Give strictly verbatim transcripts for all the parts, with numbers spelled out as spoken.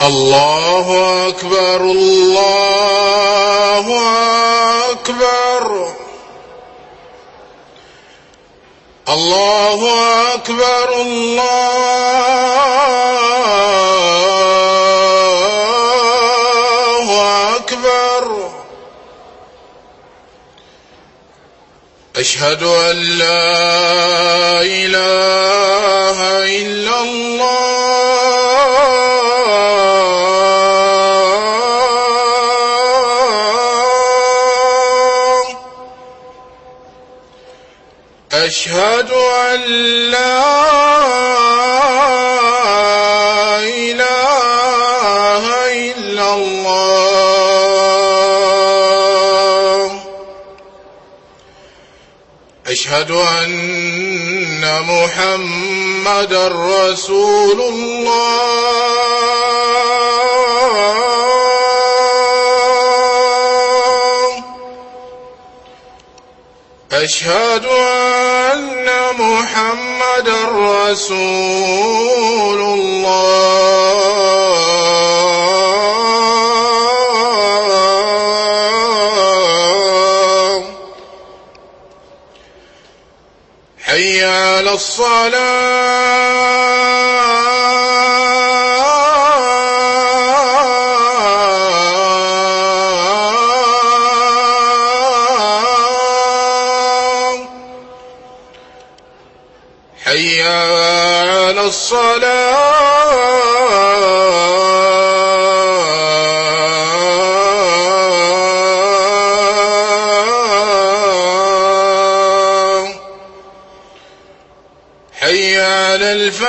الله أكبر الله أكبر الله أكبر الله أكبر. أشهد أن لا إله إلا الله. أشهد أن لا إله إلا الله. أشهد أن محمدًا رسول الله. أشهد أن محمدًا رسول الله. حي على الصلاة. حي على الصلاة. حي على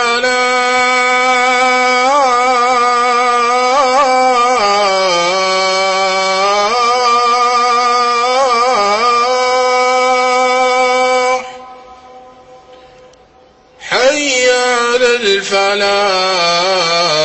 الفلاح. حي على الفلاح.